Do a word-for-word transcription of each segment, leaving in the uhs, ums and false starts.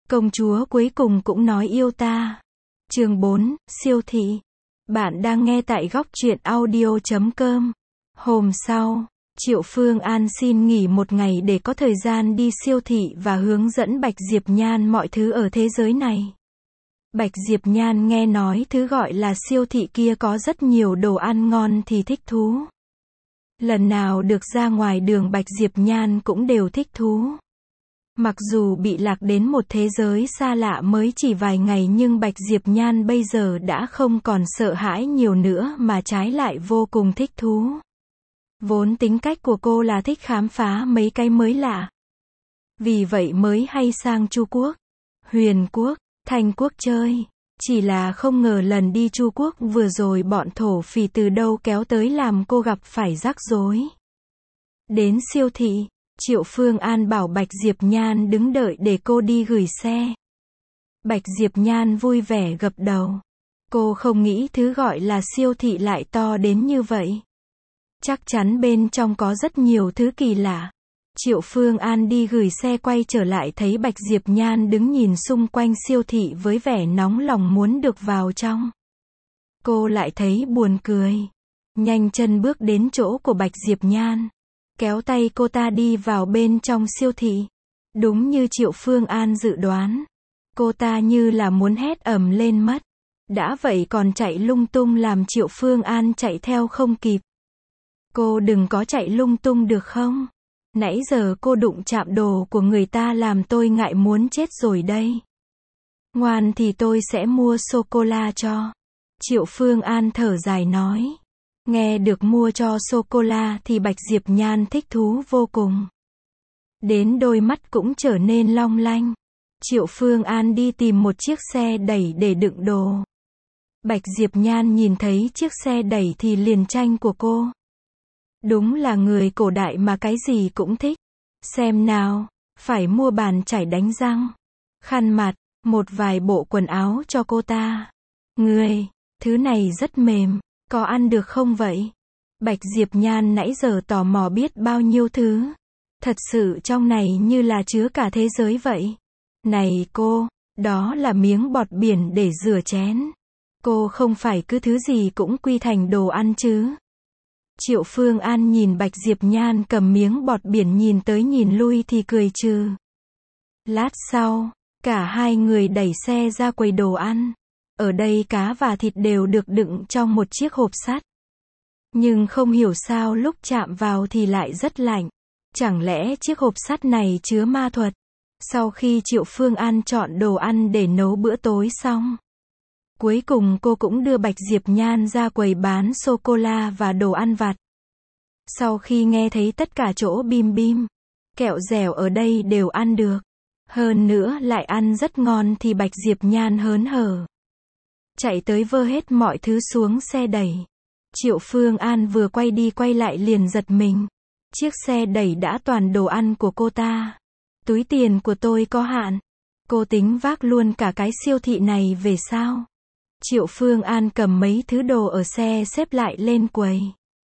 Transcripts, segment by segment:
Công chúa cuối cùng cũng nói yêu ta. Chương bốn, siêu thị. Bạn đang nghe tại góc truyện audio chấm com. Hôm sau, Triệu Phương An xin nghỉ một ngày để có thời gian đi siêu thị và hướng dẫn Bạch Diệp Nhan mọi thứ ở thế giới này. Bạch Diệp Nhan nghe nói thứ gọi là siêu thị kia có rất nhiều đồ ăn ngon thì thích thú. Lần nào được ra ngoài đường Bạch Diệp Nhan cũng đều thích thú. Mặc dù bị lạc đến một thế giới xa lạ mới chỉ vài ngày nhưng Bạch Diệp Nhan bây giờ đã không còn sợ hãi nhiều nữa mà trái lại vô cùng thích thú. Vốn tính cách của cô là thích khám phá mấy cái mới lạ. Vì vậy mới hay sang Chu Quốc, Huyền Quốc, Thanh Quốc chơi. Chỉ là không ngờ lần đi Chu Quốc vừa rồi bọn thổ phỉ từ đâu kéo tới làm cô gặp phải rắc rối. Đến siêu thị, Triệu Phương An bảo Bạch Diệp Nhan đứng đợi để cô đi gửi xe. Bạch Diệp Nhan vui vẻ gật đầu. Cô không nghĩ thứ gọi là siêu thị lại to đến như vậy. Chắc chắn bên trong có rất nhiều thứ kỳ lạ. Triệu Phương An đi gửi xe quay trở lại thấy Bạch Diệp Nhan đứng nhìn xung quanh siêu thị với vẻ nóng lòng muốn được vào trong. Cô lại thấy buồn cười. Nhanh chân bước đến chỗ của Bạch Diệp Nhan. Kéo tay cô ta đi vào bên trong siêu thị. Đúng như Triệu Phương An dự đoán. Cô ta như là muốn hét ầm lên mất. Đã vậy còn chạy lung tung làm Triệu Phương An chạy theo không kịp. Cô đừng có chạy lung tung được không? Nãy giờ cô đụng chạm đồ của người ta làm tôi ngại muốn chết rồi đây. Ngoan thì tôi sẽ mua sô-cô-la cho. Triệu Phương An thở dài nói. Nghe được mua cho sô-cô-la thì Bạch Diệp Nhan thích thú vô cùng. Đến đôi mắt cũng trở nên long lanh. Triệu Phương An đi tìm một chiếc xe đẩy để đựng đồ. Bạch Diệp Nhan nhìn thấy chiếc xe đẩy thì liền tranh của cô. Đúng là người cổ đại mà cái gì cũng thích. Xem nào, phải mua bàn chải đánh răng, khăn mặt, một vài bộ quần áo cho cô ta. Người, thứ này rất mềm, có ăn được không vậy? Bạch Diệp Nhan nãy giờ tò mò biết bao nhiêu thứ. Thật sự trong này như là chứa cả thế giới vậy. Này cô, đó là miếng bọt biển để rửa chén. Cô không phải cứ thứ gì cũng quy thành đồ ăn chứ? Triệu Phương An nhìn Bạch Diệp Nhan cầm miếng bọt biển nhìn tới nhìn lui thì cười trừ. Lát sau, cả hai người đẩy xe ra quầy đồ ăn. Ở đây cá và thịt đều được đựng trong một chiếc hộp sắt. Nhưng không hiểu sao lúc chạm vào thì lại rất lạnh. Chẳng lẽ chiếc hộp sắt này chứa ma thuật? Sau khi Triệu Phương An chọn đồ ăn để nấu bữa tối xong, cuối cùng cô cũng đưa Bạch Diệp Nhan ra quầy bán sô-cô-la và đồ ăn vặt. Sau khi nghe thấy tất cả chỗ bim bim, kẹo dẻo ở đây đều ăn được. Hơn nữa lại ăn rất ngon thì Bạch Diệp Nhan hớn hở. Chạy tới vơ hết mọi thứ xuống xe đẩy. Triệu Phương An vừa quay đi quay lại liền giật mình. Chiếc xe đẩy đã toàn đồ ăn của cô ta. Túi tiền của tôi có hạn. Cô tính vác luôn cả cái siêu thị này về sao? Triệu Phương An cầm mấy thứ đồ ở xe xếp lại lên quầy.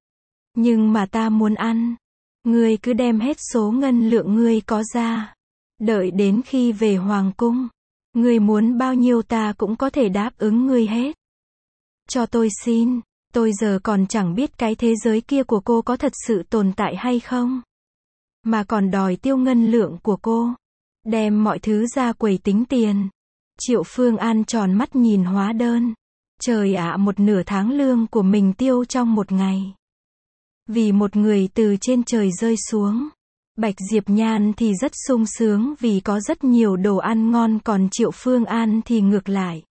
Nhưng mà ta muốn ăn. Ngươi cứ đem hết số ngân lượng ngươi có ra. Đợi đến khi về Hoàng cung. Ngươi muốn bao nhiêu ta cũng có thể đáp ứng ngươi hết. Cho tôi xin. Tôi giờ còn chẳng biết cái thế giới kia của cô có thật sự tồn tại hay không. Mà còn đòi tiêu ngân lượng của cô. Đem mọi thứ ra quầy tính tiền. Triệu Phương An tròn mắt nhìn hóa đơn. Trời ạ, một nửa tháng lương của mình tiêu trong một ngày. Vì một người từ trên trời rơi xuống. Bạch Diệp Nhan thì rất sung sướng vì có rất nhiều đồ ăn ngon, còn Triệu Phương An thì ngược lại.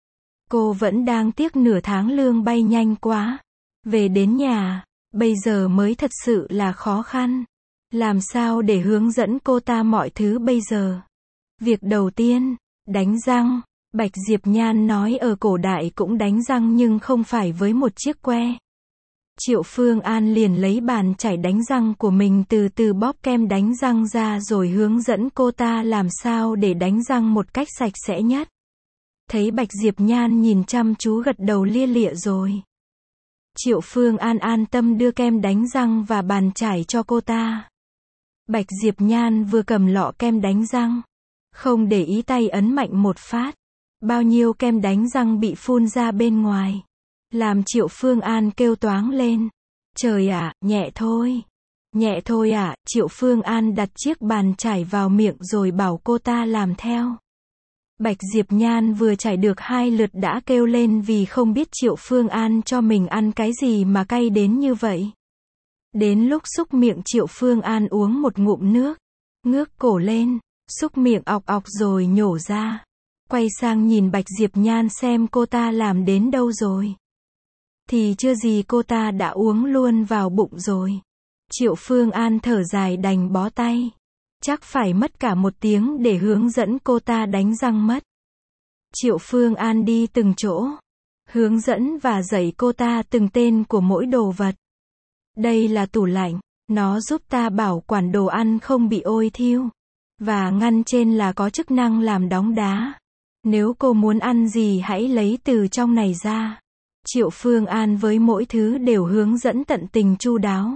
Cô vẫn đang tiếc nửa tháng lương bay nhanh quá. Về đến nhà, bây giờ mới thật sự là khó khăn. Làm sao để hướng dẫn cô ta mọi thứ bây giờ? Việc đầu tiên, đánh răng. Bạch Diệp Nhan nói ở cổ đại cũng đánh răng nhưng không phải với một chiếc que. Triệu Phương An liền lấy bàn chải đánh răng của mình từ từ bóp kem đánh răng ra rồi hướng dẫn cô ta làm sao để đánh răng một cách sạch sẽ nhất. Thấy Bạch Diệp Nhan nhìn chăm chú gật đầu lia lịa rồi. Triệu Phương An an tâm đưa kem đánh răng và bàn chải cho cô ta. Bạch Diệp Nhan vừa cầm lọ kem đánh răng, Không để ý tay ấn mạnh một phát. Bao nhiêu kem đánh răng bị phun ra bên ngoài. Làm Triệu Phương An kêu toáng lên. Trời ạ, nhẹ thôi. Nhẹ thôi ạ, Triệu Phương An đặt chiếc bàn chải vào miệng rồi bảo cô ta làm theo. Bạch Diệp Nhan vừa chải được hai lượt đã kêu lên vì không biết Triệu Phương An cho mình ăn cái gì mà cay đến như vậy. Đến lúc xúc miệng Triệu Phương An uống một ngụm nước. Ngước cổ lên, xúc miệng ọc ọc rồi nhổ ra. Quay sang nhìn Bạch Diệp Nhan xem cô ta làm đến đâu rồi. Thì chưa gì cô ta đã uống luôn vào bụng rồi. Triệu Phương An thở dài đành bó tay. Chắc phải mất cả một tiếng để hướng dẫn cô ta đánh răng mất. Triệu Phương An đi từng chỗ. Hướng dẫn và dạy cô ta từng tên của mỗi đồ vật. Đây là tủ lạnh. Nó giúp ta bảo quản đồ ăn không bị ôi thiêu. Và ngăn trên là có chức năng làm đóng đá. Nếu cô muốn ăn gì hãy lấy từ trong này ra. Triệu Phương An với mỗi thứ đều hướng dẫn tận tình chu đáo.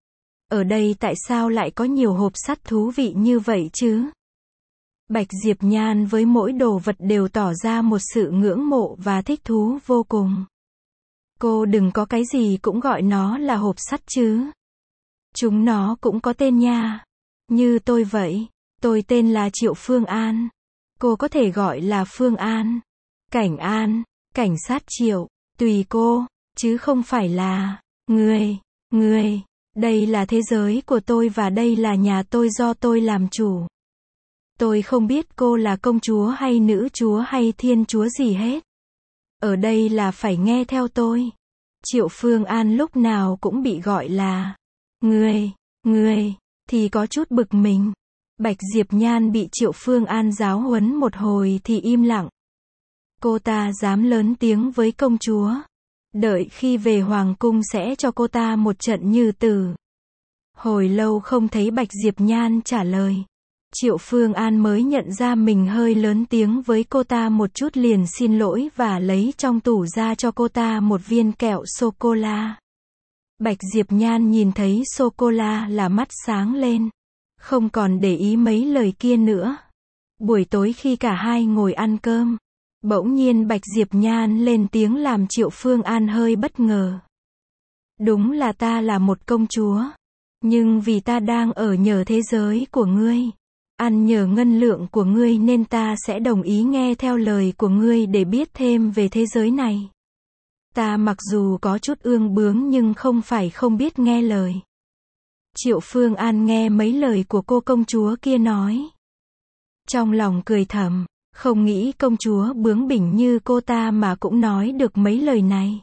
Ở đây tại sao lại có nhiều hộp sắt thú vị như vậy chứ? Bạch Diệp Nhan với mỗi đồ vật đều tỏ ra một sự ngưỡng mộ và thích thú vô cùng. Cô đừng có cái gì cũng gọi nó là hộp sắt chứ. Chúng nó cũng có tên nha. Như tôi vậy. Tôi tên là Triệu Phương An. Cô có thể gọi là Phương An, Cảnh An, Cảnh sát Triệu, tùy cô, chứ không phải là người, người. Đây là thế giới của tôi và đây là nhà tôi do tôi làm chủ. Tôi không biết cô là công chúa hay nữ chúa hay thiên chúa gì hết. Ở đây là phải nghe theo tôi. Triệu Phương An lúc nào cũng bị gọi là người, người, thì có chút bực mình. Bạch Diệp Nhan bị Triệu Phương An giáo huấn một hồi thì im lặng. Cô ta dám lớn tiếng với công chúa. Đợi khi về hoàng cung sẽ cho cô ta một trận như tử. Hồi lâu không thấy Bạch Diệp Nhan trả lời. Triệu Phương An mới nhận ra mình hơi lớn tiếng với cô ta một chút liền xin lỗi và lấy trong tủ ra cho cô ta một viên kẹo sô-cô-la. Bạch Diệp Nhan nhìn thấy sô-cô-la là mắt sáng lên. Không còn để ý mấy lời kia nữa. Buổi tối khi cả hai ngồi ăn cơm, bỗng nhiên Bạch Diệp Nhan lên tiếng làm Triệu Phương An hơi bất ngờ. Đúng là ta là một công chúa. Nhưng vì ta đang ở nhờ thế giới của ngươi, ăn nhờ ngân lượng của ngươi nên ta sẽ đồng ý nghe theo lời của ngươi để biết thêm về thế giới này. Ta mặc dù có chút ương bướng nhưng không phải không biết nghe lời. Triệu Phương An nghe mấy lời của cô công chúa kia nói. Trong lòng cười thầm, không nghĩ công chúa bướng bỉnh như cô ta mà cũng nói được mấy lời này.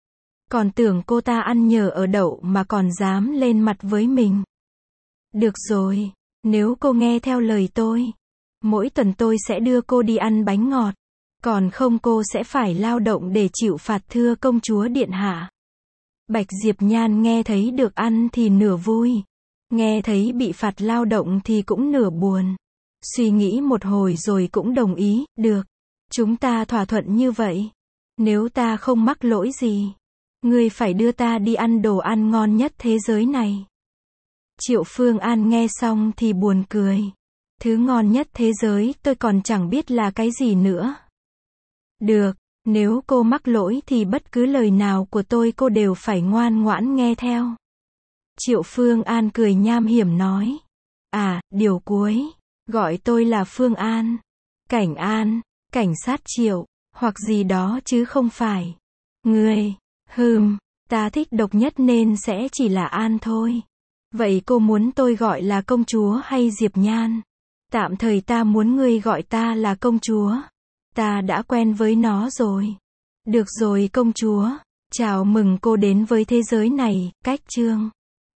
Còn tưởng cô ta ăn nhờ ở đậu mà còn dám lên mặt với mình. Được rồi, nếu cô nghe theo lời tôi, mỗi tuần tôi sẽ đưa cô đi ăn bánh ngọt. Còn không cô sẽ phải lao động để chịu phạt thưa công chúa điện hạ. Bạch Diệp Nhan nghe thấy được ăn thì nửa vui. Nghe thấy bị phạt lao động thì cũng nửa buồn. Suy nghĩ một hồi rồi cũng đồng ý, được. Chúng ta thỏa thuận như vậy. Nếu ta không mắc lỗi gì, ngươi phải đưa ta đi ăn đồ ăn ngon nhất thế giới này. Triệu Phương An nghe xong thì buồn cười. Thứ ngon nhất thế giới tôi còn chẳng biết là cái gì nữa. Được, nếu cô mắc lỗi thì bất cứ lời nào của tôi cô đều phải ngoan ngoãn nghe theo. Triệu Phương An cười nham hiểm nói. À, điều cuối, gọi tôi là Phương An, Cảnh An, Cảnh sát Triệu, hoặc gì đó chứ không phải ngươi. Hừm, ta thích độc nhất nên sẽ chỉ là An thôi. Vậy cô muốn tôi gọi là công chúa hay Diệp Nhan? Tạm thời ta muốn ngươi gọi ta là công chúa. Ta đã quen với nó rồi. Được rồi công chúa, chào mừng cô đến với thế giới này, cách chương.